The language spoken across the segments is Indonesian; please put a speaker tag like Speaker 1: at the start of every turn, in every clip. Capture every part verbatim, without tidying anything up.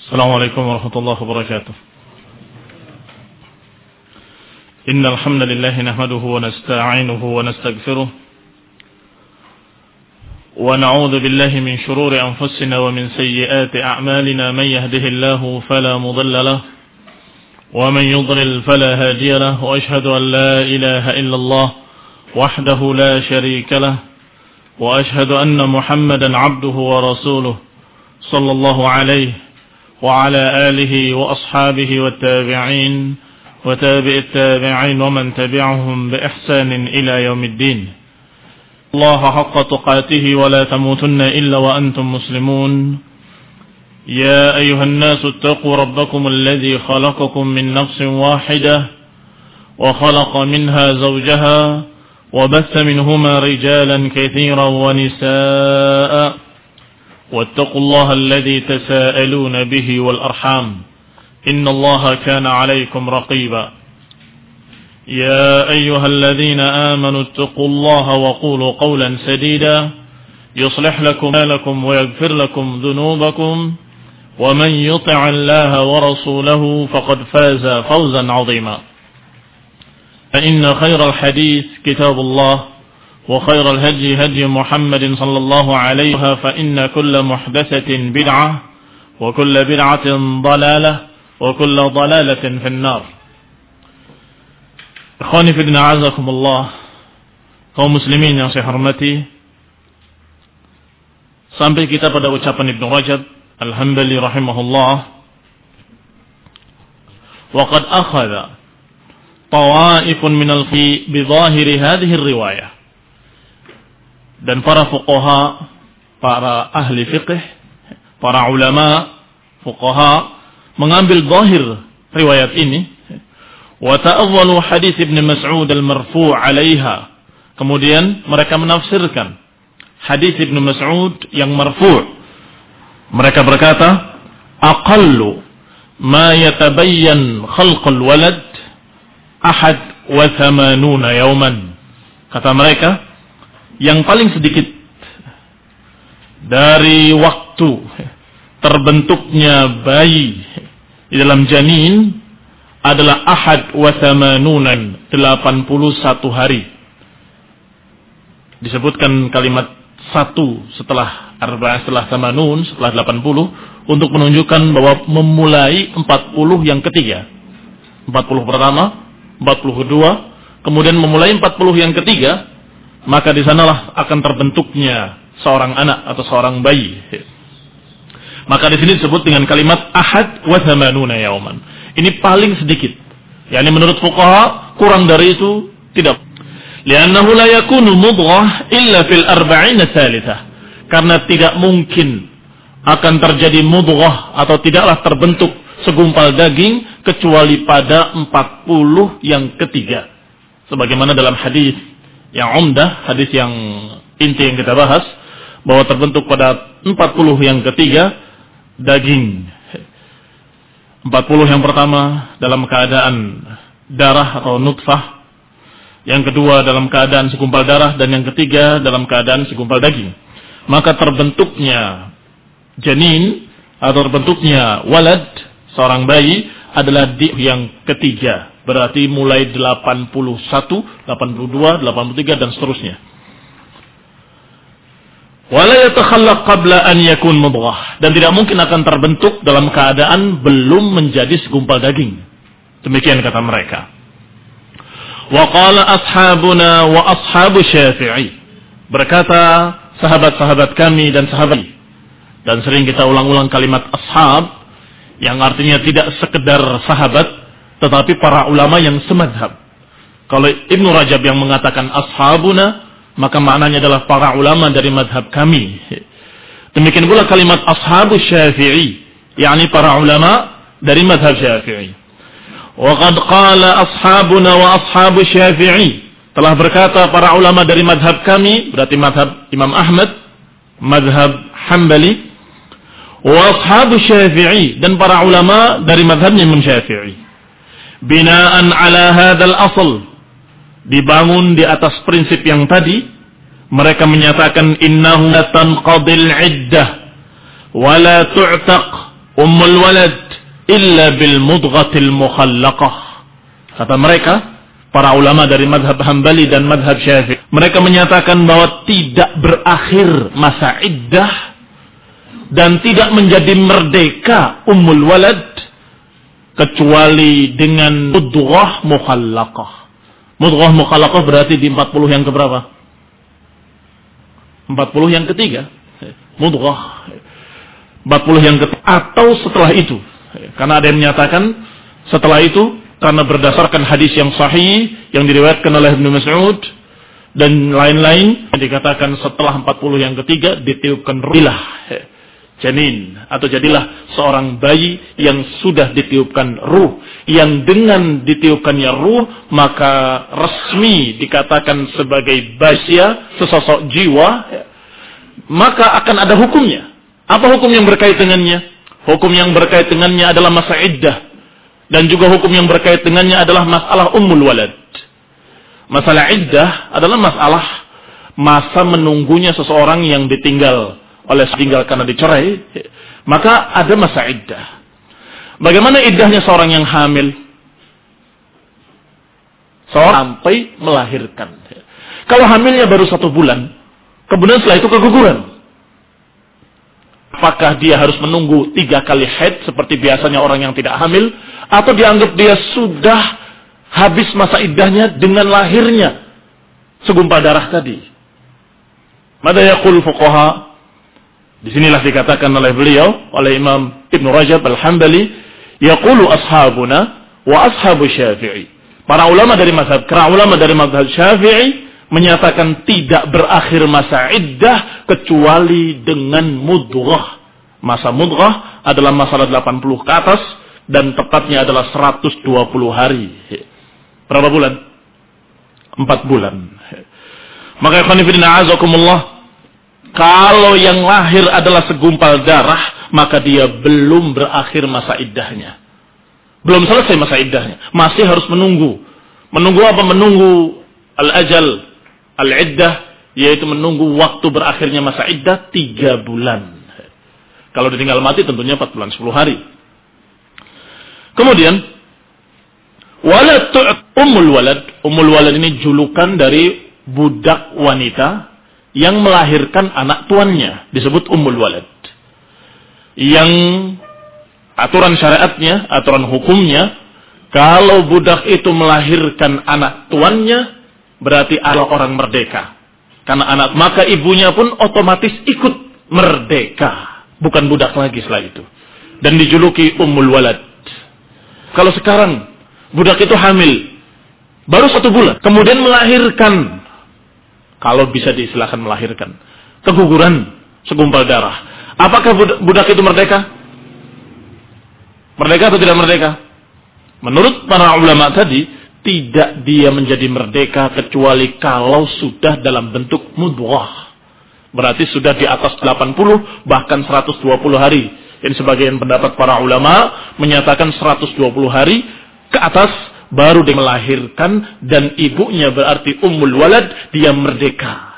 Speaker 1: Assalamualaikum warahmatullahi wabarakatuh. Innal hamdalillah nahmaduhu wa nasta'inuhu wa nastaghfiruh wa na'udzu billahi min shururi anfusina wa min sayyiati a'malina man yahdihillahu fala mudilla lahu wa man yudlil fala hadiya lahu wa ashhadu an la ilaha illallah wahdahu la sharika lahu wa ashhadu anna Muhammadan 'abduhu wa rasuluhu sallallahu alaihi وعلى آله وأصحابه والتابعين وتابع التابعين ومن تبعهم بإحسان إلى يوم الدين الله حق تقاته ولا تموتن إلا وأنتم مسلمون يا أيها الناس اتقوا ربكم الذي خلقكم من نفس واحدة وخلق منها زوجها وبث منهما رجالا كثيرا ونساء واتقوا الله الذي تساءلون به والأرحام إن الله كان عليكم رقيبا يا أيها الذين آمنوا اتقوا الله وقولوا قولا سديدا يصلح لكم لكم ويغفر لكم ذنوبكم ومن يطع الله ورسوله فقد فاز فوزا عظيما فإن خير الحديث كتاب الله وخير الهدي هدي محمد صلى الله عليه وسلم فإن كل محدثة بدعة وكل بدعة ضلالة وكل ضلالة في النار. Ikhwani fi din a'azakumullah, kaum muslimin yang saya hormati, sampai kita pada ucapan Ibnu Rajab Al-Hanbali rahimahullah, wa qad akhadha tawa'ifun minal fi bi dhahiri hadhihi riwayah. Dan para fuqaha, para ahli fiqh, para ulama fuqaha mengambil zahir riwayat ini, wa ta'awwalu hadis Ibnu Mas'ud al-marfu' 'alaiha. Kemudian mereka menafsirkan hadis Ibnu Mas'ud yang marfu'. Mereka berkata, aqallu ma yatabayyan khalqul walad ahad wa thamanuna yawman. Kata mereka, yang paling sedikit dari waktu terbentuknya bayi di dalam janin adalah ahad wa thamanunan, delapan puluh satu hari. Disebutkan kalimat satu setelah arba, setelah thamanun, setelah delapan puluh, untuk menunjukkan bahwa memulai empat puluh yang ketiga. empat puluh pertama, empat puluh kedua, kemudian memulai empat puluh yang ketiga, maka di sanalah akan terbentuknya seorang anak atau seorang bayi. Maka di sini disebut dengan kalimat ahad wa thamanuna yauman. Ini paling sedikit. Yani menurut fuqaha kurang dari itu tidak. Li'annahu la yakunu mudghah illa fil arba'ina tsalitsah. Karena tidak mungkin akan terjadi mudghah atau tidaklah terbentuk segumpal daging kecuali pada empat puluh yang ketiga. Sebagaimana dalam hadis yang umdah, hadis yang inti yang kita bahas, bahwa terbentuk pada empat puluh yang ketiga daging. empat puluh yang pertama dalam keadaan darah atau nutfah, yang kedua dalam keadaan segumpal darah, dan yang ketiga dalam keadaan segumpal daging. Maka terbentuknya janin atau terbentuknya walad, seorang bayi, adalah di yang ketiga. Berarti mulai delapan puluh satu, delapan puluh dua, delapan puluh tiga dan seterusnya. Wala yatakhallaq qabla an yakun mudghah, dan tidak mungkin akan terbentuk dalam keadaan belum menjadi segumpal daging. Demikian kata mereka. Wa qala ashabuna wa ashabu Syafi'i. Berkata sahabat-sahabat kami dan sahabat. Dan sering kita ulang-ulang kalimat ashab yang artinya tidak sekedar sahabat, tetapi para ulama yang semadhab. Kalau Ibnu Rajab yang mengatakan ashabuna, maka maknanya adalah para ulama dari madhab kami. Demikian pula kalimat ashabu Syafi'i, yakni para ulama dari madhab Syafi'i. Wa qad qala ashabuna wa ashabu Syafi'i, telah berkata para ulama dari madhab kami, berarti madhab Imam Ahmad, madhab Hanbali, wa ashabu Syafi'i, dan para ulama dari madhabnya Imam Syafi'i. Binaan ala hadzal asl, dibangun di atas prinsip yang tadi, mereka menyatakan innahu tanqadil iddah wa la tu'taq ummul walad illa bil mudghatil mukhallaqah. Kata mereka, para ulama dari mazhab Hambali dan mazhab Syafi'i, mereka menyatakan bahwa tidak berakhir masa iddah dan tidak menjadi merdeka ummul walad kecuali dengan mudghah mukhallaqah. Mudghah mukhallaqah berarti di empat puluh yang keberapa? empat puluh yang ketiga. Mudghah. empat puluh yang ketiga atau setelah itu. Karena ada yang menyatakan setelah itu, karena berdasarkan hadis yang sahih yang diriwayatkan oleh Ibnu Mas'ud dan lain-lain, dikatakan setelah empat puluh yang ketiga ditiupkan ruhilah janin, atau jadilah seorang bayi yang sudah ditiupkan ruh, yang dengan ditiupkannya ruh maka resmi dikatakan sebagai basya, sesosok jiwa, maka akan ada hukumnya. Apa hukum yang berkait dengannya? Hukum yang berkait dengannya adalah masa iddah, dan juga hukum yang berkait dengannya adalah masalah ummul walad. Masalah iddah adalah masalah masa menunggunya seseorang yang ditinggal oleh tinggal karena dicerai, maka ada masa iddah. Bagaimana iddahnya seorang yang hamil? Seorang sampai melahirkan. Kalau hamilnya baru satu bulan, kemudian setelah itu keguguran, apakah dia harus menunggu tiga kali haid seperti biasanya orang yang tidak hamil, atau dianggap dia sudah habis masa iddahnya dengan lahirnya segumpal darah tadi? Mada yaqul fuqaha? Disinilah dikatakan oleh beliau, oleh Imam Ibnu Rajab Al-Hambali, yaqulu ashabuna wa ashabu Syafi'i. Para ulama dari mazhab, para ulama dari mazhab Syafi'i menyatakan tidak berakhir masa iddah kecuali dengan mudghah. Masa mudghah adalah masalah delapan puluh ke atas dan tepatnya adalah seratus dua puluh hari. Berapa bulan? Empat bulan. Maka ikhwan fillah azakumullah, kalau yang lahir adalah segumpal darah, maka dia belum berakhir masa iddahnya. Belum selesai masa iddahnya. Masih harus menunggu. Menunggu apa? Menunggu al-ajal, al-iddah, yaitu menunggu waktu berakhirnya masa iddah tiga bulan. Kalau ditinggal mati tentunya empat bulan sepuluh hari. Kemudian, walad ummul walad. Ummul walad ini julukan dari budak wanita yang melahirkan anak tuannya, disebut ummul walad. Yang aturan syariatnya, aturan hukumnya, kalau budak itu melahirkan anak tuannya, berarti adalah orang merdeka. Karena anak, maka ibunya pun otomatis ikut merdeka, bukan budak lagi setelah itu, dan dijuluki ummul walad. Kalau sekarang budak itu hamil baru satu bulan, kemudian melahirkan, kalau bisa diistilahkan melahirkan, keguguran segumpal darah, apakah budak, budak itu merdeka? Merdeka atau tidak merdeka? Menurut para ulama tadi, tidak dia menjadi merdeka kecuali kalau sudah dalam bentuk mudghah. Berarti sudah di atas delapan puluh bahkan seratus dua puluh hari. Ini sebagian pendapat para ulama menyatakan seratus dua puluh hari ke atas baru dia melahirkan, dan ibunya berarti ummul walad, dia merdeka.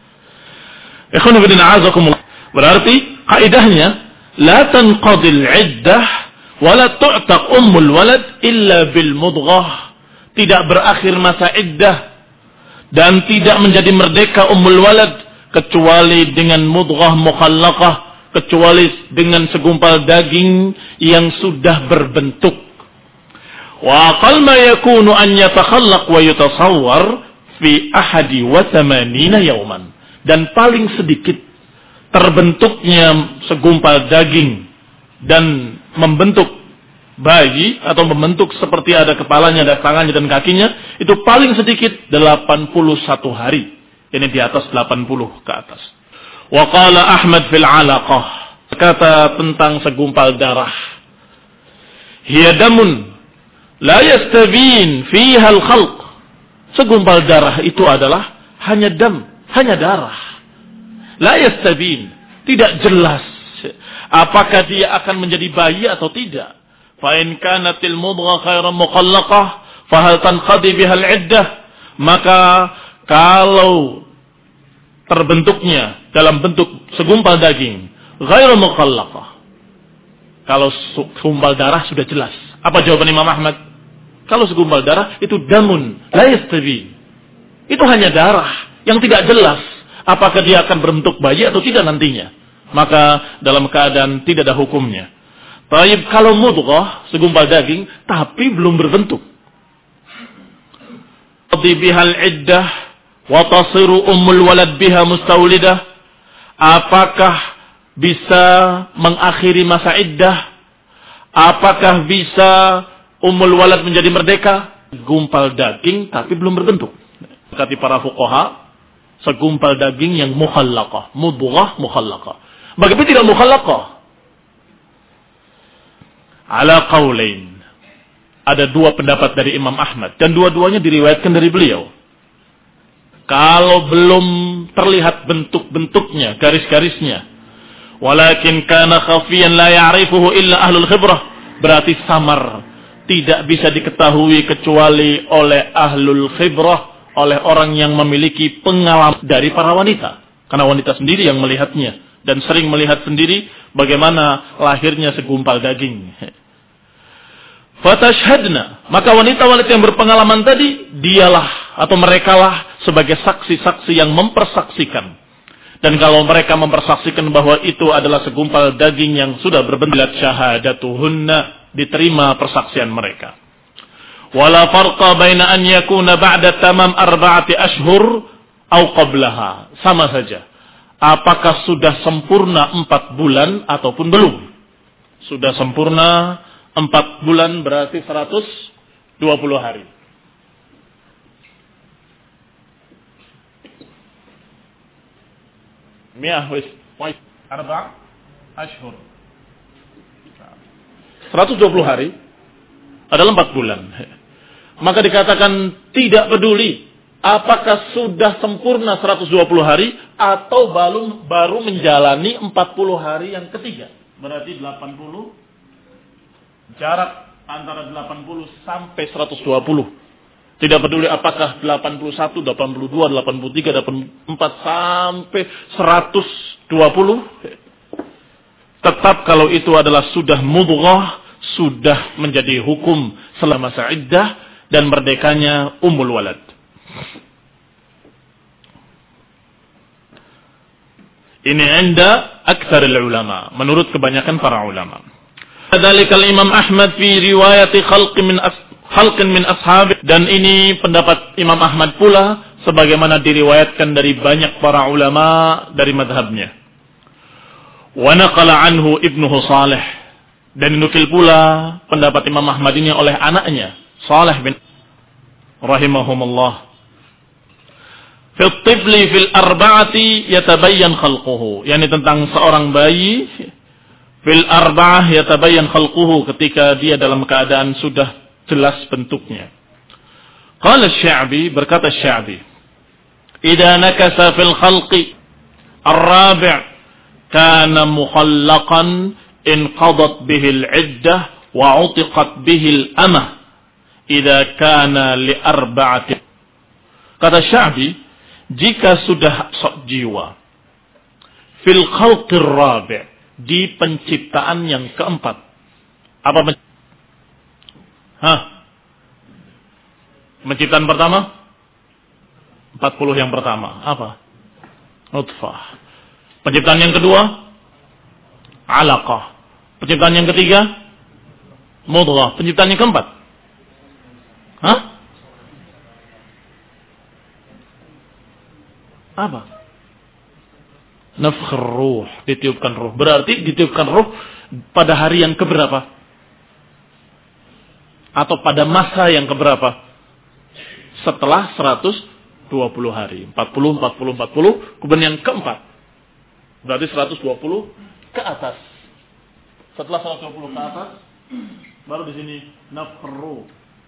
Speaker 1: Ikhwan fillah azakumullah. Berarti kaidahnya la tanqadil iddah wa la tu'taq ummul walad illa bil mudghah. Tidak berakhir masa iddah dan tidak menjadi merdeka ummul walad kecuali dengan mudghah mukhallaqah, kecuali dengan segumpal daging yang sudah berbentuk. Wa aqall ma yakunu an yatakhallaq wa yutasawwar fi ahadi wa thamanina yawman. Dan paling sedikit terbentuknya segumpal daging dan membentuk bayi atau membentuk seperti ada kepalanya, ada tangannya dan kakinya, itu paling sedikit delapan puluh satu hari. Ini di atas delapan puluh ke atas. Wa qala Ahmad fil alaqah, kata tentang segumpal darah, hiya damun la yastabin fiha al-khalq. Segumpal darah itu adalah hanya dam, hanya darah. La yastabin, tidak jelas apakah dia akan menjadi bayi atau tidak. Fa in kanatil mudghah khairan muqallaqah fa hal tanqadi biha al-iddah. Maka kalau terbentuknya dalam bentuk segumpal daging ghairu muqallaqah, Kalau segumpal darah sudah jelas. Apa jawaban Imam Ahmad? Kalau segumpal darah itu damun, la yastawi. Itu hanya darah yang tidak jelas. Apakah dia akan berbentuk bayi atau tidak nantinya? Maka dalam keadaan tidak ada hukumnya. Taib kalau mudghah, segumpal daging, tapi belum berbentuk. Qadi bihal iddah wa tasiru ummul walad biha mustaulidah. Apakah bisa mengakhiri masa iddah? Apakah bisa ummul walad menjadi merdeka? Gumpal daging tapi belum berbentuk. Kata para fuqaha, segumpal daging yang mukhallaqah, mudghah mukhallaqah. Bagaimana tidak mukhallaqah? Ala qaulain. Ada dua pendapat dari Imam Ahmad dan dua-duanya diriwayatkan dari beliau. Kalau belum terlihat bentuk-bentuknya, garis-garisnya, walakin kana khafiyan la ya'rifuhu illa ahlul khibrah, berarti samar, tidak bisa diketahui kecuali oleh ahlul khibrah, oleh orang yang memiliki pengalaman dari para wanita. Karena wanita sendiri yang melihatnya dan sering melihat sendiri bagaimana lahirnya segumpal daging. Fatashhadna, maka wanita-wanita yang berpengalaman tadi, dialah atau merekalah sebagai saksi-saksi yang mempersaksikan. Dan kalau mereka mempersaksikan bahwa itu adalah segumpal daging yang sudah berbentuk syahadatuhunna, diterima persaksian mereka. Wala farqa baina an yakuna ba'da tamam arba'ati ashhur au qablaha. Sama saja. Apakah sudah sempurna empat bulan ataupun belum? Sudah sempurna empat bulan berarti seratus dua puluh hari. Mi'ah wis arba' ashhur. seratus dua puluh hari adalah empat bulan. Maka dikatakan tidak peduli apakah sudah sempurna seratus dua puluh hari atau baru baru menjalani empat puluh hari yang ketiga. Berarti delapan puluh, jarak antara delapan puluh sampai seratus dua puluh. Tidak peduli apakah delapan puluh satu, delapan puluh dua, delapan puluh tiga, delapan puluh empat sampai seratus dua puluh. Tetap kalau itu adalah sudah mudghah, sudah menjadi hukum selama masa iddah dan merdekanya ummul walad. Ini anda aktsarul ulama, menurut kebanyakan para ulama. Kadzalika Imam Ahmad fi riwayat khalqin min as khalqin min ashab, dan ini pendapat Imam Ahmad pula sebagaimana diriwayatkan dari banyak para ulama dari mazhabnya. Wa naqala anhu ibnuhu Salih, dan dinukil pula pendapat Imam Ahmad ini oleh anaknya Salih bin rahimahumullah. Fi at-tifli fil arba'ati yatabayyan khalquhu, yakni tentang seorang bayi fil arba'ah yatabayyan khalquhu, ketika dia dalam keadaan sudah jelas bentuknya. Qala Asy-Sya'bi, berkata Asy-Sya'bi, idza nakasa fil khalqi ar-rabi' kana mukhallaqan in qadat bihi al-'iddah wa 'utiqat bihi al-amah idza kana li arba'ati. Kata Sya'bi, jika sudah sok jiwa fil khalqir rabi', di penciptaan yang keempat. Apa pen... Hah? Penciptaan pertama? empat puluh yang pertama. Apa? Nutfah. Penciptaan yang kedua? Alaqah. Penciptaan yang ketiga? Mudghah. Penciptaan yang keempat? Hah? Apa? Nafkhur ruh, ditiupkan ruh. Berarti ditiupkan ruh pada hari yang keberapa? Atau pada masa yang keberapa? Setelah seratus dua puluh hari. empat puluh, empat puluh, empat puluh. Kemudian yang keempat. Berarti seratus dua puluh ke atas. Setelah seratus dua puluh ke atas, baru di sini nafkhur ruh.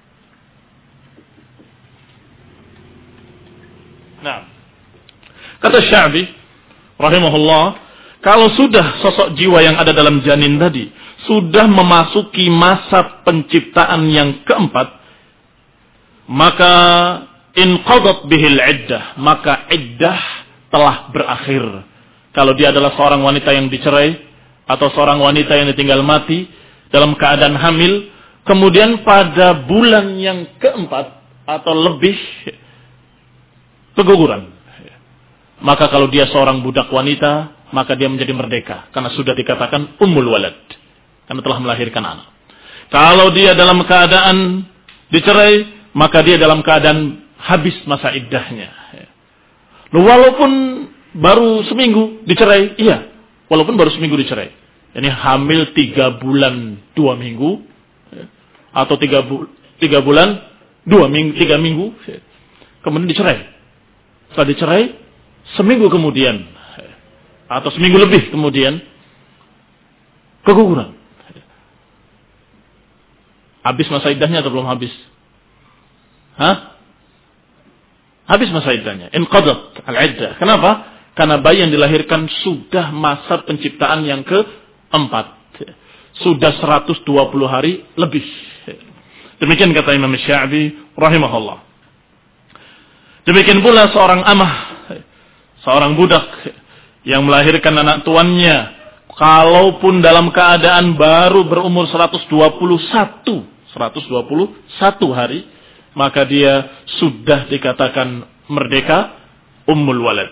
Speaker 1: Nah, kata Sya'bi rahimahullah, kalau sudah sosok jiwa yang ada dalam janin tadi sudah memasuki masa penciptaan yang keempat, maka inqadat bihil iddah, maka iddah telah berakhir. Kalau dia adalah seorang wanita yang dicerai atau seorang wanita yang ditinggal mati dalam keadaan hamil, kemudian pada bulan yang keempat atau lebih keguguran, maka kalau dia seorang budak wanita, maka dia menjadi merdeka karena sudah dikatakan ummul walad, karena telah melahirkan anak. Kalau dia dalam keadaan dicerai, maka dia dalam keadaan habis masa iddahnya. Walaupun baru seminggu dicerai, iya, walaupun baru seminggu dicerai, ini hamil tiga bulan dua minggu, atau tiga, bu, tiga bulan dua minggu tiga minggu, kemudian dicerai. Setelah dicerai, seminggu kemudian atau seminggu lebih kemudian keguguran. Habis masa iddahnya atau belum habis? Hah? Habis masa iddahnya. Inqadat al-iddah. Kenapa? Karena bayi yang dilahirkan sudah masa penciptaan yang keempat. Sudah seratus dua puluh hari lebih. Demikian kata Imam Syafi'i rahimahullah. Demikian pula seorang amah, seorang budak yang melahirkan anak tuannya, kalaupun dalam keadaan baru berumur seratus dua puluh satu hari, maka dia sudah dikatakan merdeka, ummul walad.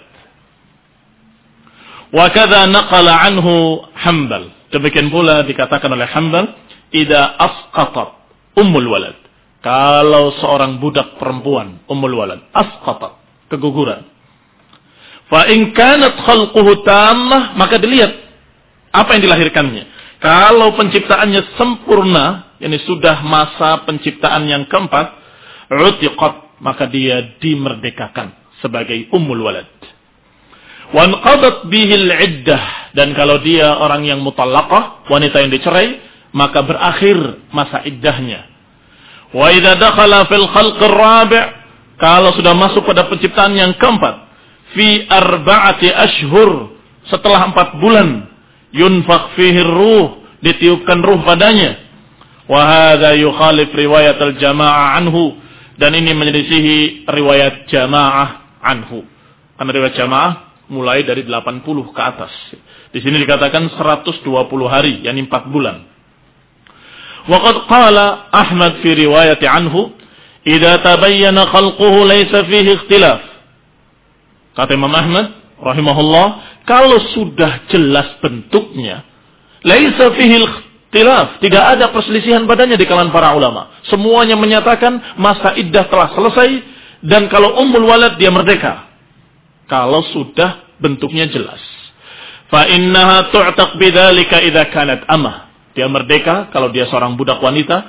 Speaker 1: Wa kadza naqala anhu Hanbal. Demikian pula dikatakan oleh Hanbal, idza asqatat ummul walad. Kalau seorang budak perempuan ummul walad asqatat, keguguran. Fa in kanat khalquhu tammah, maka dilihat apa yang dilahirkannya. Kalau penciptaannya sempurna, yakni sudah masa penciptaan yang keempat, utiqat, maka dia dimerdekakan sebagai ummul walad. Wa anqadat bihil iddah, dan kalau dia orang yang mutallaqah, wanita yang dicerai, maka berakhir masa iddahnya. Wa idza dakhala fil khalq ar-rabi', kalau sudah masuk pada penciptaan yang keempat, fi arba'ati ashhur, setelah empat bulan, yunfakh fihi ruh, ditiupkan ruh padanya. Wa hadza yukhalif riwayat al-jamaah anhu, dan ini menyelisihi riwayat jamaah anhu. Karena riwayat jamaah mulai dari delapan puluh ke atas. Di sini dikatakan seratus dua puluh hari, yakni empat bulan. Wa qad qala Ahmad fi riwayat anhu, idza tabayyana khalquhu laysa fihi ikhtilaf. Kata Imam Ahmad rahimahullah, kalau sudah jelas bentuknya, laisa fihi ikhtilaf, tidak ada perselisihan padanya di kalangan para ulama. Semuanya menyatakan masa iddah telah selesai, dan kalau ummul walad dia merdeka. Kalau sudah bentuknya jelas. Fa innaha tu'taq bidzalika idza kanat amah. Dia merdeka kalau dia seorang budak wanita.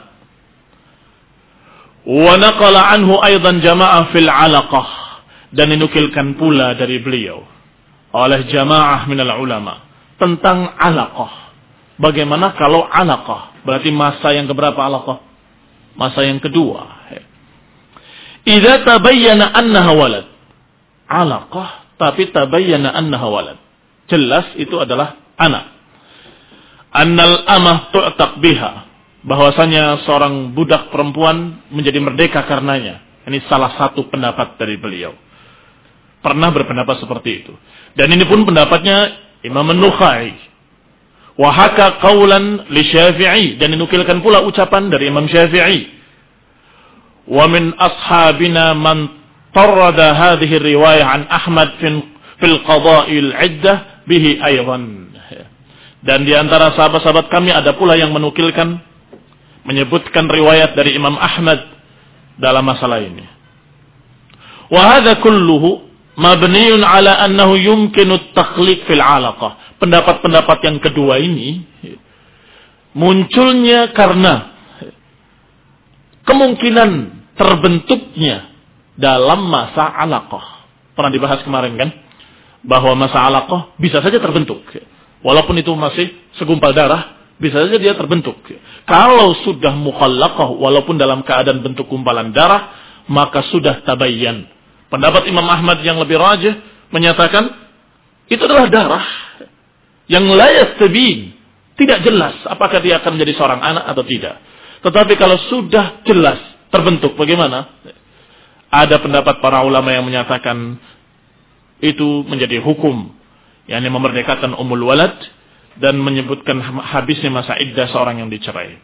Speaker 1: Wa naqala anhu aidan jamaah fil 'alaqah, dan dinukilkan pula dari beliau oleh jamaah minal ulama tentang 'alaqah. Bagaimana kalau 'alaqah? Berarti masa yang keberapa 'alaqah? Masa yang kedua. Idza tabayyana annaha walad. 'Alaqah tapi tabayyana annaha walad. Jelas itu adalah anak. Annal amah tu'taq biha, bahwasanya seorang budak perempuan menjadi merdeka karenanya. Ini salah satu pendapat dari beliau. Pernah berpendapat seperti itu. Dan ini pun pendapatnya Imam An-Nukhai. Wa haka qaulan li Syafi'i, dan dinukilkan pula ucapan dari Imam Syafi'i. Wa min ashabina man tarada hadhihi riwayah an Ahmad fil qada'il iddah bihi aydan. Dan di antara sahabat-sahabat kami ada pula yang menukilkan, menyebutkan riwayat dari Imam Ahmad dalam masalah ini. Wa hadza kulluhu mabniun ala annahu yumkinu at-takhliq fil 'alaqah. Pendapat-pendapat yang kedua ini munculnya karena kemungkinan terbentuknya dalam masa 'alaqah. Pernah dibahas kemarin kan, bahwa masa 'alaqah bisa saja terbentuk. Walaupun itu masih segumpal darah, bisa saja dia terbentuk. Kalau sudah mukhallaqah, walaupun dalam keadaan bentuk gumpalan darah, maka sudah tabayyan. Pendapat Imam Ahmad yang lebih rajih menyatakan itu adalah darah yang la yastabin, tidak jelas apakah dia akan menjadi seorang anak atau tidak. Tetapi kalau sudah jelas terbentuk, bagaimana? Ada pendapat para ulama yang menyatakan itu menjadi hukum, yakni memerdekakan ummul walad, dan menyebutkan habisnya masa iddah seorang yang dicerai.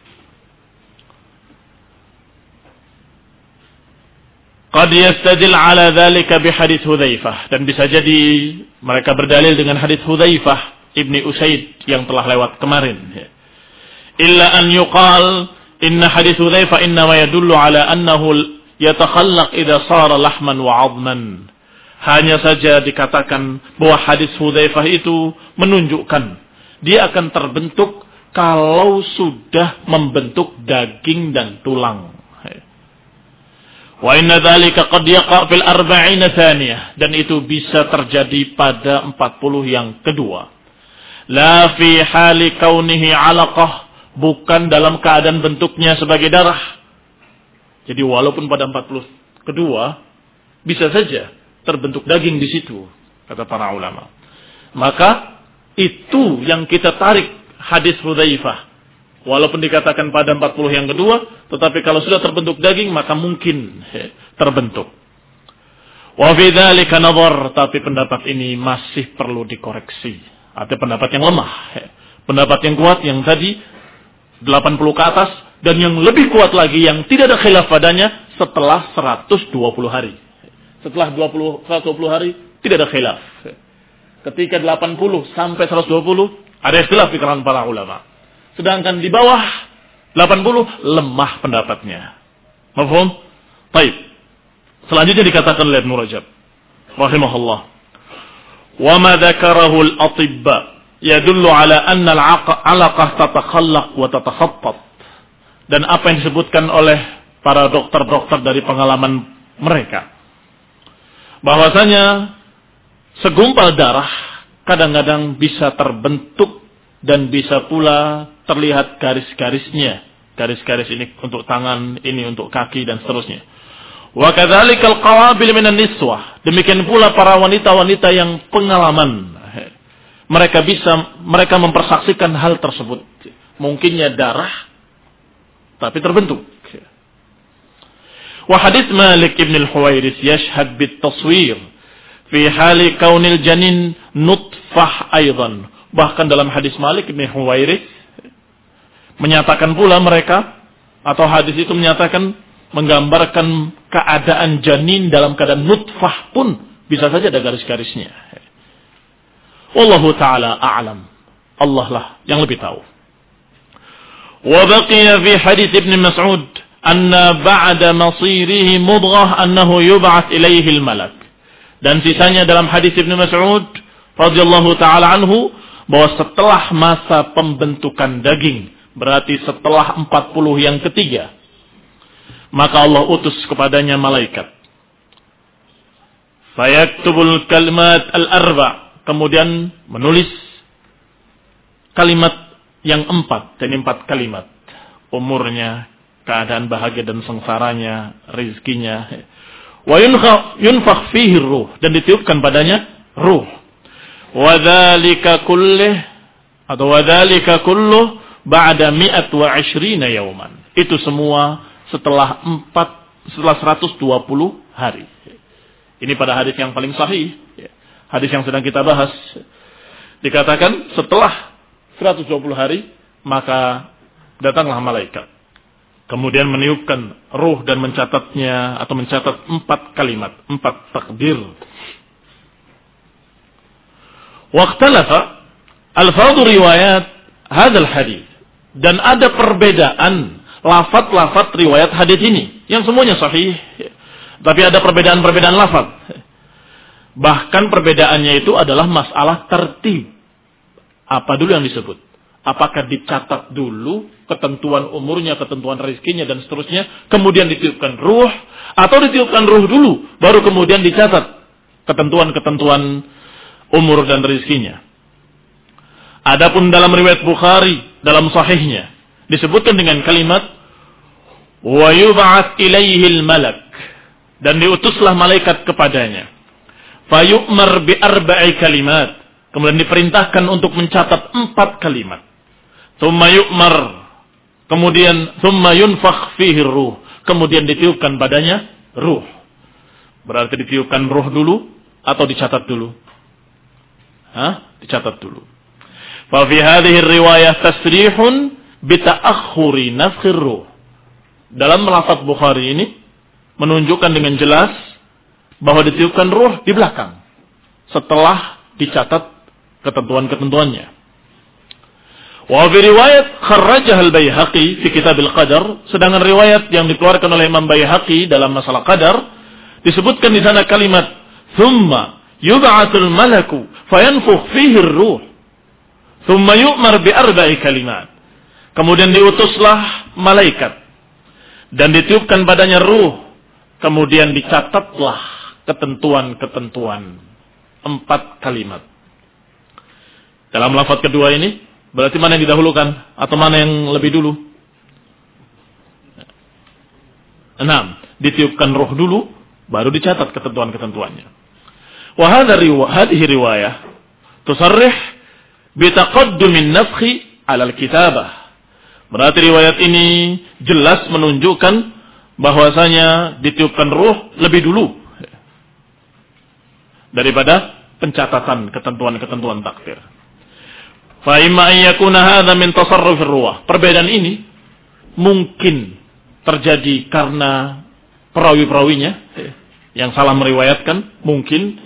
Speaker 1: Qad yastadil ala dzalika bihadits Hudzaifah, dan bisa jadi mereka berdalil dengan hadits Hudzaifah ibni Usaid yang telah lewat kemarin. Illa an yuqal inna hadits Hudzaifah inna ma yadullu ala annahu yatakhallaq idza sara lahman wa 'azman. Hanya saja dikatakan bahwa hadits Hudzaifah itu menunjukkan dia akan terbentuk kalau sudah membentuk daging dan tulang. Wa inna dzalika qad yaqa' fil arba'ina tsaniyah, dan itu bisa terjadi pada empat puluh yang kedua. La fi hali kaunihi 'alaqah, bukan dalam keadaan bentuknya sebagai darah. Jadi walaupun pada empat puluh kedua bisa saja terbentuk daging di situ, kata para ulama. Maka itu yang kita tarik hadis Hudzaifah. Walaupun dikatakan pada empat puluh yang kedua, tetapi kalau sudah terbentuk daging, maka mungkin he, terbentuk. Wa fi dzalika nadhar, tapi pendapat ini masih perlu dikoreksi. Ada pendapat yang lemah. He. Pendapat yang kuat yang tadi delapan puluh ke atas, dan yang lebih kuat lagi yang tidak ada khilaf padanya setelah seratus dua puluh hari. Setelah dua puluh, seratus dua puluh hari tidak ada khilaf. Ketika delapan puluh sampai seratus dua puluh ada istilah di kalangan para ulama. Sedangkan di bawah delapan puluh lemah pendapatnya. Mafhum? Baik. Selanjutnya dikatakan oleh Ibnu Rajab rahimahullah. Wa ma dzakarahu al-atibba yadullu ala anna al-'alaqah tatakhallaq wa tatakhattat. Dan apa yang disebutkan oleh para dokter-dokter dari pengalaman mereka, bahwasanya segumpal darah kadang-kadang bisa terbentuk dan bisa pula terlihat garis-garisnya. Garis-garis ini untuk tangan, ini untuk kaki dan seterusnya. Wa kadzalikal qawabil minan niswah. Demikian pula para wanita-wanita yang pengalaman. Mereka bisa mereka mempersaksikan hal tersebut. Mungkinnya darah tapi terbentuk. Wa hadits Malik ibn al-Huwairis yashhad bit taswir fi hali kaunil janin nutfah aidan. Bahkan dalam hadis Malik ibn Huwairis menyatakan pula mereka, atau hadis itu menyatakan menggambarkan keadaan janin dalam keadaan nutfah pun bisa saja ada garis-garisnya. Wallahu ta'ala a'lam. Allah lah yang lebih tahu. Wa baqiya fi hadis Ibn Mas'ud anna ba'da masirihi mudghah annahu yub'ats ilaihi al-malak. Dan sisanya dalam hadis Ibn Mas'ud radhiyallahu ta'ala anhu bahwa setelah masa pembentukan daging, berarti setelah empat puluh yang ketiga, maka Allah utus kepadanya malaikat. Fayaktubul kalimat al-arba, kemudian menulis kalimat yang empat, dan empat kalimat. Umurnya, keadaan bahagia dan sengsaranya, rizkinya. Wa yunfakh fihi ruh, dan ditiupkan padanya ruh. Wadzalika kullih atau wadzalika kulluh ba'da mi'at wa ishrina yauman. Itu semua setelah empat setelah seratus dua puluh hari. Ini pada hadis yang paling sahih, hadis yang sedang kita bahas. Dikatakan setelah seratus dua puluh hari maka datanglah malaikat. Kemudian meniupkan ruh dan mencatatnya atau mencatat empat kalimat, empat takdir. Waqtalafa alfadhu riwayat hadzal hadis, dan ada perbedaan lafaz-lafaz riwayat hadis ini yang semuanya sahih, tapi ada perbedaan-perbedaan lafaz. Bahkan perbedaannya itu adalah masalah tertib. Apa dulu yang disebut? Apakah dicatat dulu ketentuan umurnya, ketentuan rezekinya dan seterusnya, kemudian ditiupkan ruh, atau ditiupkan ruh dulu baru kemudian dicatat ketentuan-ketentuan umur dan rezekinya. Adapun dalam riwayat Bukhari dalam sahihnya disebutkan dengan kalimat wa yub'ats ilaihil malak, dan diutuslah malaikat kepadanya. Fayu'mar bi arba'i kalimat, kemudian diperintahkan untuk mencatat empat kalimat. Tsumma yu'mar, kemudian tsumma yunfakh fihi ruh, kemudian ditiupkan padanya ruh. Berarti ditiupkan ruh dulu atau dicatat dulu? Hah? Dicatat dulu. Fa fi hadhihi riwayah tasrihun bi ta'akhkhuri nafkhir ruh. Dalam lafaz Bukhari ini menunjukkan dengan jelas bahwa ditiupkan ruh di belakang setelah dicatat ketentuan-ketentuannya. Wa fi riwayat kharrajah al-Baihaqi fi kitab al-Qadar, sedangkan riwayat yang dikeluarkan oleh Imam Baihaqi dalam masalah qadar disebutkan di sana kalimat thumma yub'atsul malaku fayanfukh fihi ar-ruh thumma yu'mar bi arba'i kalimat. Kemudian diutuslah malaikat dan ditiupkan padanya ruh, kemudian dicatatlah ketentuan-ketentuan empat kalimat. Dalam lafaz kedua ini berarti mana yang didahulukan atau mana yang lebih dulu? Enam, ditiupkan ruh dulu baru dicatat ketentuan-ketentuannya. Wa hadhihi riwayah tusarrih bi taqaddumin nafkhi 'ala al-kitabah. Berarti riwayat ini jelas menunjukkan bahwasanya ditiupkan ruh lebih dulu daripada pencatatan ketentuan-ketentuan takdir. Fa imma an yakuna hadza min tasarrufir ruh. Perbedaan ini mungkin terjadi karena perawi-perawinya yang salah meriwayatkan, mungkin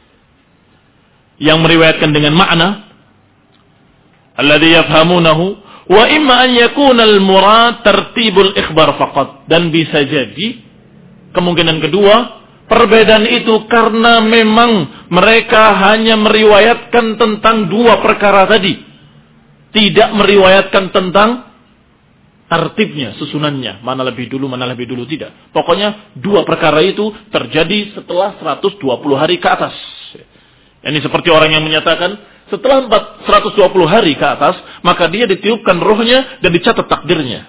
Speaker 1: yang meriwayatkan dengan makna alladhi yafhamunahu, wa imma an yakuna al-murad tertibul ikhbar faqat. Dan bisa jadi kemungkinan kedua, perbedaan itu karena memang mereka hanya meriwayatkan tentang dua perkara tadi, tidak meriwayatkan tentang tertibnya, susunannya, mana lebih dulu, mana lebih dulu, tidak. Pokoknya dua perkara itu terjadi setelah seratus dua puluh hari ke atas. Ini seperti orang yang menyatakan setelah seratus dua puluh hari ke atas, maka dia ditiupkan rohnya dan dicatat takdirnya.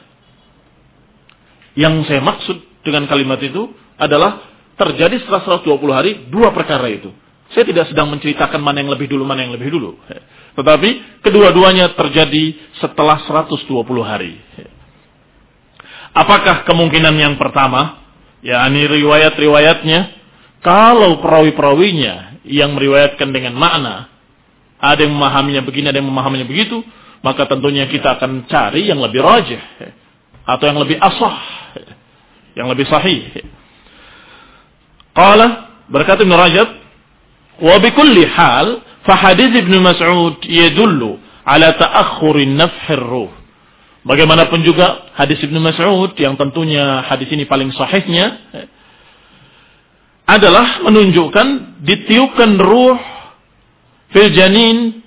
Speaker 1: Yang saya maksud dengan kalimat itu adalah terjadi setelah seratus dua puluh hari dua perkara itu. Saya tidak sedang menceritakan mana yang lebih dulu, mana yang lebih dulu. Tetapi kedua-duanya terjadi setelah seratus dua puluh hari. Apakah kemungkinan yang pertama, yakni riwayat-riwayatnya, kalau perawi-perawinya yang meriwayatkan dengan makna, ada yang memahaminya begini, ada yang memahaminya begitu, maka tentunya kita akan cari yang lebih rajih atau yang lebih asah, yang lebih sahih. Qala, berkata Ibn Rajab, wa bikulli hal fa hadits Ibn Mas'ud yadullu ala ta'akhkhurin nafhir ruh. Bagaimanapun juga hadis Ibn Mas'ud yang tentunya hadis ini paling sahihnya adalah menunjukkan ditiupkan ruh fil janin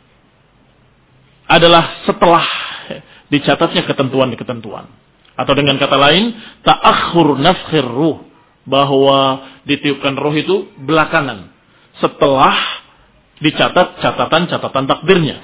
Speaker 1: adalah setelah dicatatnya ketentuan-ketentuan. Atau dengan kata lain, ta'akhur nafkhir ruh, bahwa ditiupkan ruh itu belakangan setelah dicatat catatan-catatan takdirnya.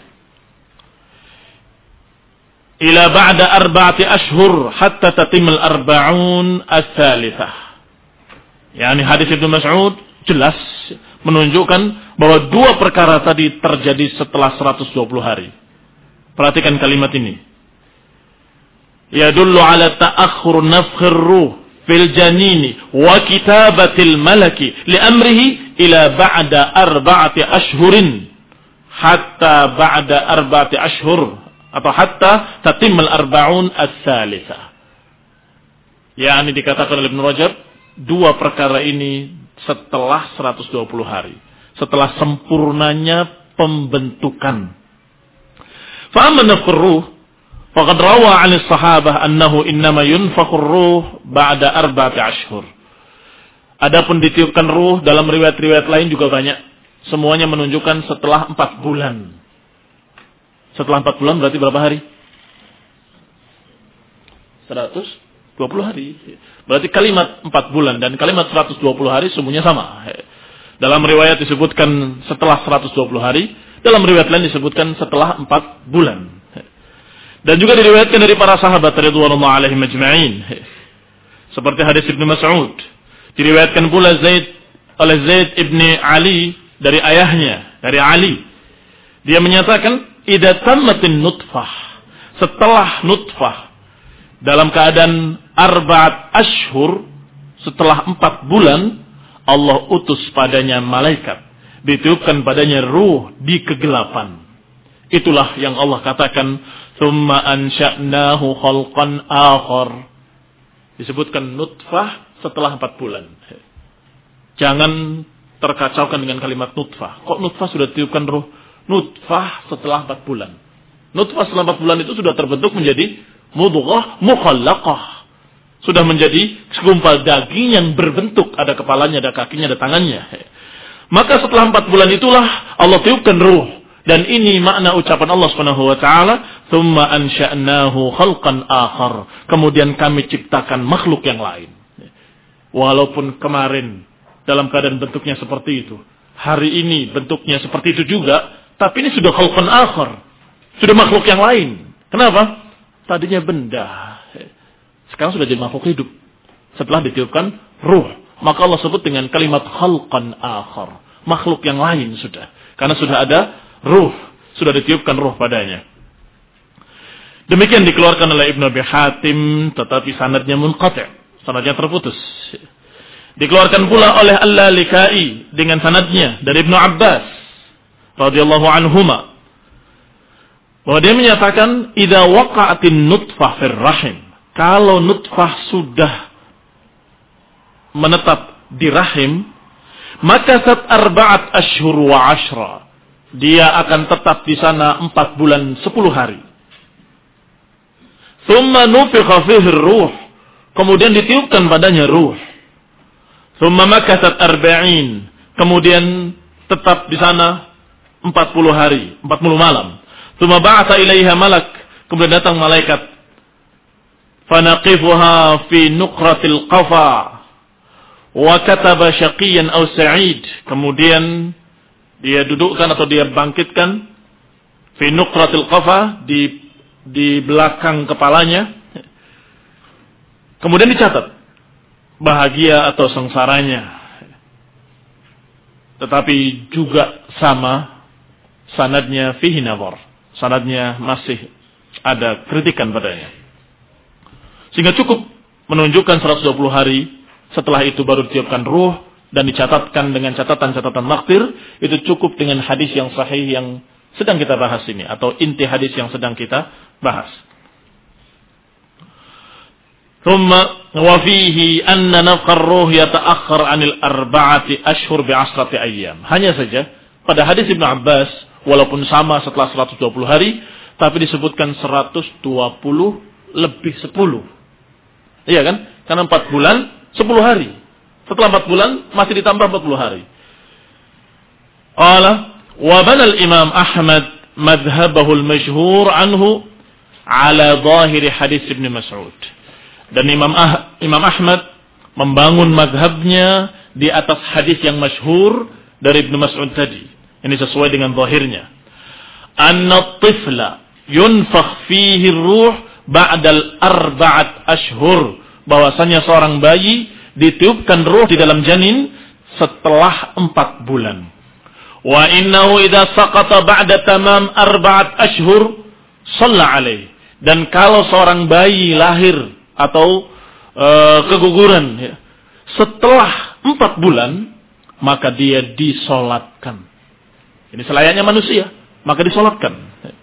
Speaker 1: Ila ba'da arba'ati ashhur hatta tatimul arba'un as-salitsah. Yani hadis Ibnu Mas'ud jelas menunjukkan bahwa dua perkara tadi terjadi setelah seratus dua puluh hari. Perhatikan kalimat ini. Yadullu ala ta'akhkhur nafkhir ruh fil janini wa kitabatil malaki li amrihi ila ba'da arba'ati ashhurin hatta ba'da arba'ati ashhur atau hatta tatimul arba'un as-salitsah. Yani dikatakan oleh Ibn Rajab, dua perkara ini setelah seratus dua puluh hari, setelah sempurnanya pembentukan. Fa amma nafkhur ruh faqad rawa 'an as-sahabah annahu innama yunfakhur ruh ba'da arba'ati ashhur. Adapun ditiupkan ruh dalam riwayat-riwayat lain juga banyak. Semuanya menunjukkan setelah empat bulan. Setelah empat bulan berarti berapa hari? seratus dua puluh hari. Berarti kalimat empat bulan dan kalimat seratus dua puluh hari semuanya sama. Dalam riwayat disebutkan setelah seratus dua puluh hari, dalam riwayat lain disebutkan setelah empat bulan. Dan juga diriwayatkan dari para sahabat radhiyallahu alaihim ajma'in. Seperti hadis Ibnu Mas'ud. Diriwayatkan pula Zaid oleh Zaid ibni Ali dari ayahnya, dari Ali. Dia menyatakan, idza tammatin nutfah, setelah nutfah dalam keadaan arba'at ashhur, setelah empat bulan, Allah utus padanya malaikat, ditiupkan padanya ruh di kegelapan. Itulah yang Allah katakan, "Tsumma ansha'nahu khalqan akhar." Disebutkan nutfah setelah empat bulan. Jangan terkacaukan dengan kalimat nutfah. Kok nutfah sudah ditiupkan ruh? Nutfah setelah empat bulan. Nutfah setelah empat bulan itu sudah terbentuk menjadi mudghah mukhallaqah. Sudah menjadi segumpal daging yang berbentuk. Ada kepalanya, ada kakinya, ada tangannya. Maka setelah empat bulan itulah Allah tiupkan ruh. Dan ini makna ucapan Allah Subhanahu wa taala, "Tsumma ansha'nahu khalqan akhar." Kemudian kami ciptakan makhluk yang lain. Walaupun kemarin dalam keadaan bentuknya seperti itu, hari ini bentuknya seperti itu juga, tapi ini sudah khalqan akhar. Sudah makhluk yang lain. Kenapa? Tadinya benda. Sekarang sudah jadi makhluk hidup. Setelah ditiupkan ruh, maka Allah sebut dengan kalimat khalqan akhar. Makhluk yang lain sudah. Karena sudah ada ruh, sudah ditiupkan ruh padanya. Demikian dikeluarkan oleh Ibnu Abi Hatim, tetapi sanadnya munqati', sanadnya terputus. Dikeluarkan pula oleh Al-Lalikai dengan sanadnya dari Ibnu Abbas radhiyallahu anhuma, bahwa dia menyatakan, "Idza waqa'atin nutfah fir rahim." Kalau nutfah sudah menetap di rahim, maka sat arba'at ashhur wa ashra. Dia akan tetap di sana empat bulan sepuluh hari. Thumma nufikha fihi ruh. Kemudian ditiupkan padanya ruh. Thumma makasat arba'in. Kemudian tetap di sana empat puluh hari, empat puluh malam. Thumma ba'atha ilaiha malak. Kemudian datang malaikat. Fanaqifuha fi nuqratil qafa. Wa kataba syaqiyan aw sa'id. Kemudian dia dudukkan atau dia bangkitkan fi nuqratil qafa, di di belakang kepalanya. Kemudian dicatat bahagia atau sengsaranya. Tetapi juga sama sanadnya fihi nazar. Sanadnya masih ada kritikan padanya. Sehingga cukup menunjukkan seratus dua puluh hari, setelah itu baru ditiupkan ruh dan dicatatkan dengan catatan-catatan maktir. Itu cukup dengan hadis yang sahih yang sedang kita bahas ini, atau inti hadis yang sedang kita bahas. Thumma wa fihi anna nafkhar ruh yata'akhkhar 'anil arba'ati ashhur bi 'ashrati ayyam. Hanya saja pada hadis Ibnu Abbas, walaupun sama setelah seratus dua puluh hari, tapi disebutkan seratus dua puluh lebih sepuluh. Iya kan? Karena empat bulan sepuluh hari. Setelah empat bulan masih ditambah empat puluh hari. Qala wa bana al-Imam Ahmad madhhabahu al-mashhur anhu ala zahiri hadis Ibnu Mas'ud. Dan Imam ah, Imam Ahmad membangun mazhabnya di atas hadis yang masyhur dari Ibnu Mas'ud tadi. Ini sesuai dengan zahirnya. Anna tifla yunfakh fihi ruh ba'dal arba'at ashhur. Bahwasanya seorang bayi ditiupkan ruh di dalam janin setelah empat bulan. Wa innahu idza saqata ba'da tamam arba'at ashhur shalla alaih. Dan kalau seorang bayi lahir atau e, keguguran ya, setelah empat bulan, maka dia disolatkan. Ini selayaknya manusia, maka disolatkan.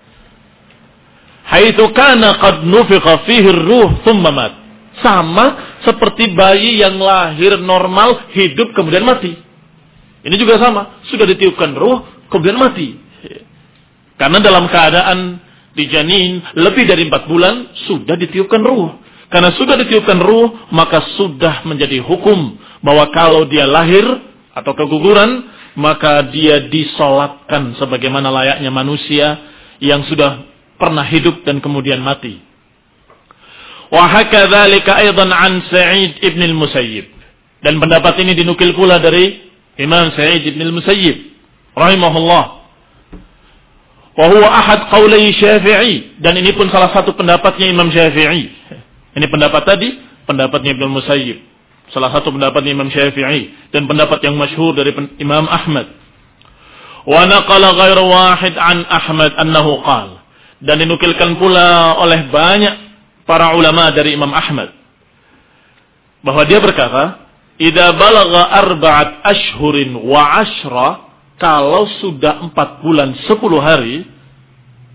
Speaker 1: Haitsu kana qad nufikha fihi ar-ruh thumma mat. Sama seperti bayi yang lahir normal, hidup kemudian mati. Ini juga sama, sudah ditiupkan ruh kemudian mati. Karena dalam keadaan di janin lebih dari empat bulan sudah ditiupkan ruh. Karena sudah ditiupkan ruh, maka sudah menjadi hukum bahwa kalau dia lahir atau keguguran, maka dia disolatkan sebagaimana layaknya manusia yang sudah pernah hidup dan kemudian mati. Wa hakadha dzalika aidan an Sa'id ibn al-Musayyib. Dan pendapat ini dinukil pula dari Imam Sa'id ibn al-Musayyib rahimahullah. Wa huwa ahad qaulai Syafi'i, dan ini pun salah satu pendapatnya Imam Syafi'i. Ini pendapat tadi, pendapatnya Ibnu Musayyib. Salah satu pendapatnya Imam Syafi'i dan pendapat yang masyhur dari Imam Ahmad. Wa naqala ghairu wahid an Ahmad annahu qala. Dan dinukilkan pula oleh banyak para ulama dari Imam Ahmad bahwa dia berkata, "Idza balagha arba'at ashhurin wa ashra," kalau sudah empat bulan sepuluh hari,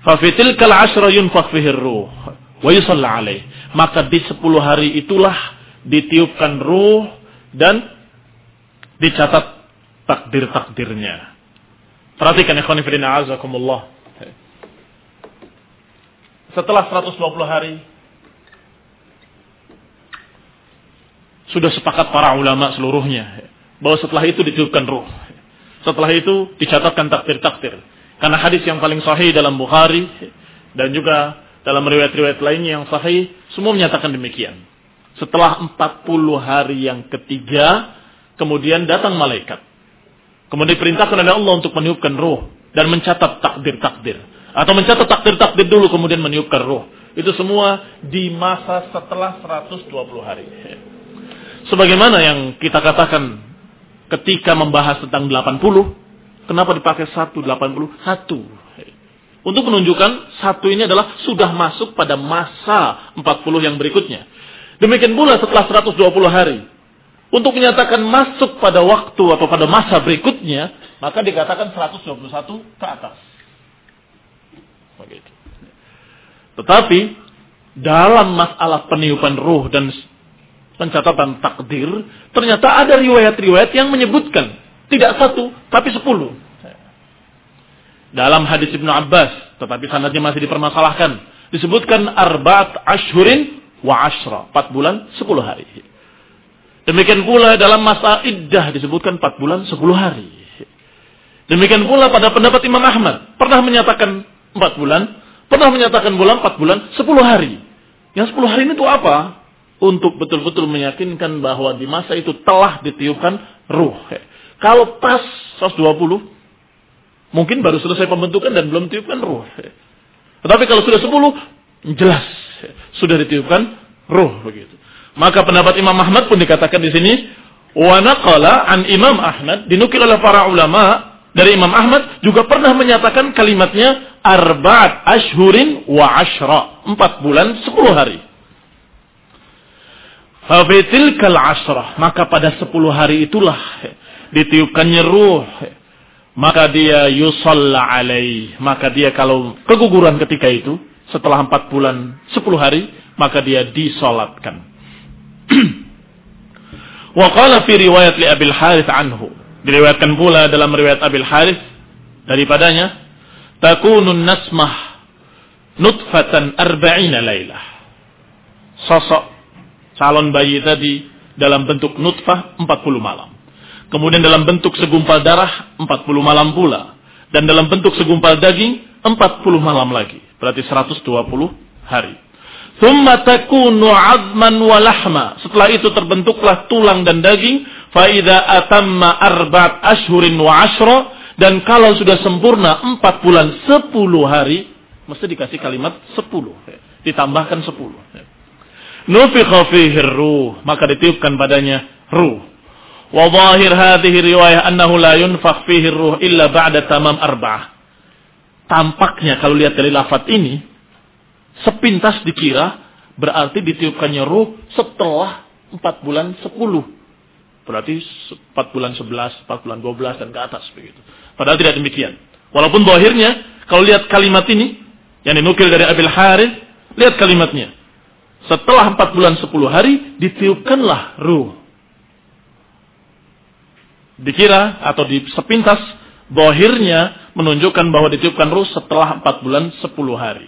Speaker 1: Fa fi tilkal ashra yunfakh fihi ar-ruh wa yusalla alaih. Maka di sepuluh hari itulah ditiupkan ruh dan dicatat takdir-takdirnya. Perhatikan ikhwan fillah azakumullah. Setelah seratus dua puluh hari sudah sepakat para ulama seluruhnya bahwa setelah itu ditiupkan ruh. Setelah itu dicatatkan takdir-takdir. Karena hadis yang paling sahih dalam Bukhari dan juga dalam riwayat-riwayat lainnya yang sahih semua menyatakan demikian. Setelah empat puluh hari yang ketiga kemudian datang malaikat. Kemudian diperintahkan oleh Allah untuk meniupkan ruh dan mencatat takdir-takdir. Atau mencatat takdir-takdir dulu kemudian meniupkan ruh. Itu semua di masa setelah seratus dua puluh hari. Sebagaimana yang kita katakan ketika membahas tentang delapan puluh, kenapa dipakai satu delapan puluh? Satu. Untuk menunjukkan satu ini adalah sudah masuk pada masa empat puluh yang berikutnya. Demikian pula setelah seratus dua puluh hari. Untuk menyatakan masuk pada waktu atau pada masa berikutnya, maka dikatakan seratus dua puluh satu ke atas. Begitu. Tetapi dalam masalah peniupan ruh dan pencatatan takdir, ternyata ada riwayat-riwayat yang menyebutkan tidak satu, tapi sepuluh. Dalam hadis Ibnu Abbas, tetapi sanadnya masih dipermasalahkan, disebutkan arba'at ashhurin wa ashra, empat bulan, sepuluh hari. Demikian pula dalam masa iddah disebutkan empat bulan, sepuluh hari. Demikian pula pada pendapat Imam Ahmad, pernah menyatakan empat bulan, pernah menyatakan bulan empat bulan, sepuluh hari. Yang sepuluh hari itu apa? Untuk betul-betul meyakinkan bahwa di masa itu telah ditiupkan ruh. Kalau pas seratus dua puluh, mungkin baru selesai pembentukan dan belum ditiupkan ruh. Tetapi kalau sudah sepuluh, jelas sudah ditiupkan ruh begitu. Maka pendapat Imam Ahmad pun dikatakan di sini, wa naqala an Imam Ahmad, dinukil oleh para ulama dari Imam Ahmad juga pernah menyatakan kalimatnya arba'at ashhurin wa ashra, empat bulan sepuluh hari. Fa fi tilkal ashrah, maka pada sepuluh hari itulah ditiupkannya ruh. Maka dia yusalla alaih, maka dia kalau keguguran ketika itu setelah empat bulan sepuluh hari, maka dia disolatkan. Wa qala fi riwayat li Abil Harits anhu, diriwayatkan pula dalam riwayat Abil Harits daripadanya, takunun nasmah nutfatan arba'ina lailah. Sosok calon bayi tadi dalam bentuk nutfah empat puluh malam. Kemudian dalam bentuk segumpal darah empat puluh malam pula. Dan dalam bentuk segumpal daging empat puluh malam lagi. Berarti seratus dua puluh hari. Thumma takunu 'azman wa lahma. Setelah itu terbentuklah tulang dan daging. Fa idza atamma arba'at ashhurin wa ashra, dan kalau sudah sempurna empat bulan sepuluh hari, mesti dikasih kalimat sepuluh. Ditambahkan sepuluh. Nufikha fihi ruh, maka ditiupkan padanya ruh. Wa zahir hadhihi riwayah annahu la yunfakh fihi ruh illa ba'da tamam arba'ah. Tampaknya kalau lihat dari lafaz ini, sepintas dikira berarti ditiupkannya ruh setelah empat bulan sepuluh. Berarti empat bulan sebelas, empat bulan dua belas dan ke atas begitu. Padahal tidak demikian. Walaupun zahirnya kalau lihat kalimat ini yang dinukil dari Abil Harits, lihat kalimatnya. Setelah empat bulan sepuluh hari ditiupkanlah ruh. Dikira atau di sepintas zahirnya menunjukkan bahwa ditiupkan ruh setelah empat bulan sepuluh hari.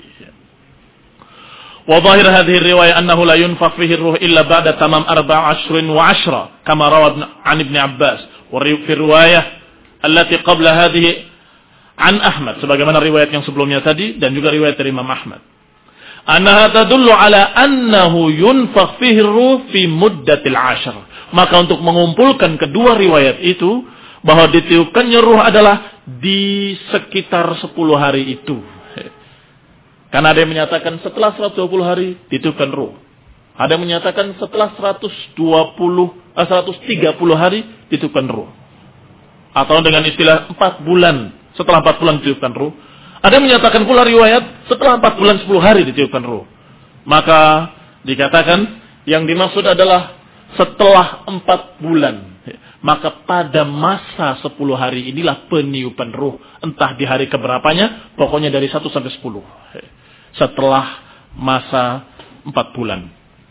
Speaker 1: Wa zahir hadhihi riwayah annahu la yunfakh fihi ruh illa ba'da tamam arba'a ashrin wa ashra kama rawa an Ibn Abbas wa fi riwayah allati qabla hadhihi an Ahmad, sebagaimana riwayat yang sebelumnya tadi dan juga riwayat dari Imam Ahmad. Annaha tadullu ala annahu yunfakh fihi ruh fi muddatil ashr. Maka untuk mengumpulkan kedua riwayat itu, bahwa ditiupkannya ruh adalah di sekitar sepuluh hari itu. Karena ada yang menyatakan setelah seratus dua puluh hari ditiupkan ruh. Ada yang menyatakan setelah seratus dua puluh, seratus tiga puluh hari ditiupkan ruh. Atau dengan istilah empat bulan, setelah empat bulan ditiupkan ruh. Ada yang menyatakan pula riwayat setelah empat bulan sepuluh hari ditiupkan ruh. Maka dikatakan yang dimaksud adalah setelah empat bulan. Maka pada masa sepuluh hari inilah peniupan ruh. Entah di hari keberapanya, pokoknya dari satu sampai sepuluh. Setelah masa empat bulan.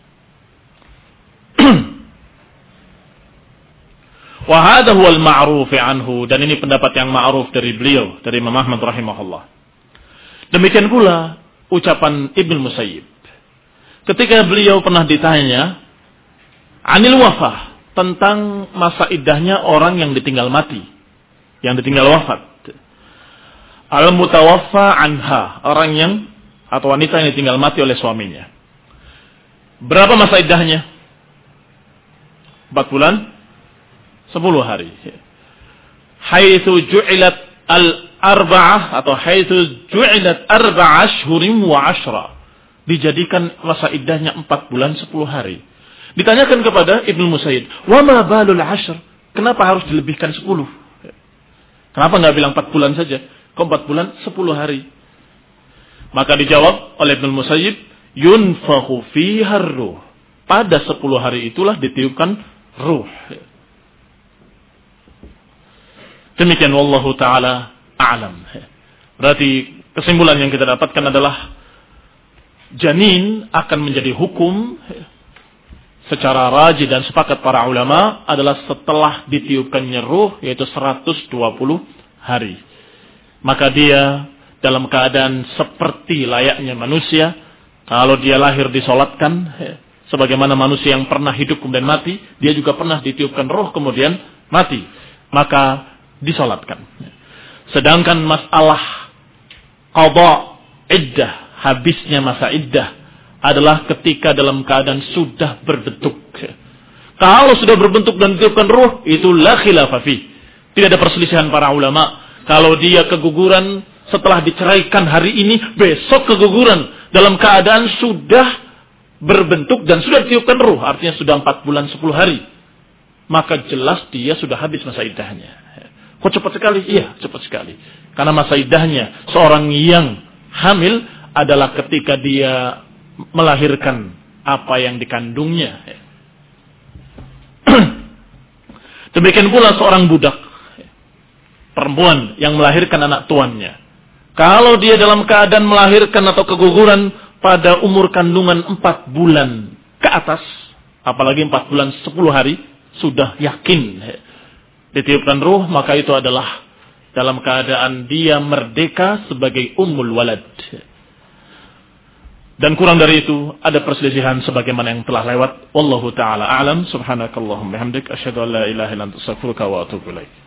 Speaker 1: Wa hadha huwal ma'ruf anhu, dan ini pendapat yang ma'ruf dari beliau, dari Imam Ahmad rahimahullah. Demikian pula ucapan Ibnu Musayyib. Ketika beliau pernah ditanya anil wafah, tentang masa iddahnya orang yang ditinggal mati, yang ditinggal wafat. Al mutawaffa anha, orang yang atau wanita yang ditinggal mati oleh suaminya. Berapa masa iddahnya? Empat bulan, sepuluh hari. Haitsu ju'ilat al-arba'ah atau haitsu ju'ilat arba'a ashhurin wa ashra. Dijadikan masa iddahnya empat bulan, sepuluh hari. Ditanyakan kepada Ibnu Musayyib, wa ma balul ashr? Kenapa harus dilebihkan sepuluh? Kenapa enggak bilang empat bulan saja? Kok empat bulan, sepuluh hari? Maka dijawab oleh Ibnu Musayyib, yunfakhu fiha ruh. Pada sepuluh hari itulah ditiupkan ruh. Demikian wallahu taala a'lam. Berarti kesimpulan yang kita dapatkan adalah janin akan menjadi hukum secara rajih dan sepakat para ulama adalah setelah ditiupkannya ruh, yaitu seratus dua puluh hari. Maka dia dalam keadaan seperti layaknya manusia. Kalau dia lahir disolatkan, sebagaimana manusia yang pernah hidup kemudian mati, dia juga pernah ditiupkan ruh kemudian mati. Maka disolatkan. Sedangkan masalah qada iddah, habisnya masa iddah, adalah ketika dalam keadaan sudah berbentuk. Kalau sudah berbentuk dan ditiupkan ruh, itu la khilafa fi. Tidak ada perselisihan para ulama. Kalau dia keguguran setelah diceraikan hari ini, besok keguguran dalam keadaan sudah berbentuk dan sudah ditiupkan ruh, artinya sudah empat bulan sepuluh hari, maka jelas dia sudah habis masa iddahnya. Kok cepat sekali? Iya, cepat sekali. Karena masa iddahnya seorang yang hamil adalah ketika dia melahirkan apa yang dikandungnya. Demikian pula seorang budak perempuan yang melahirkan anak tuannya. Kalau dia dalam keadaan melahirkan atau keguguran pada umur kandungan empat bulan ke atas, apalagi empat bulan sepuluh hari, sudah yakin ditiupkan ruh, maka itu adalah dalam keadaan dia merdeka sebagai ummul walad. Dan kurang dari itu ada perselisihan sebagaimana yang telah lewat. Wallahu taala a'lam. Subhanakallahumma bihamdik asyhadu an la ilaha illa anta astaghfiruka wa atubu ilaik.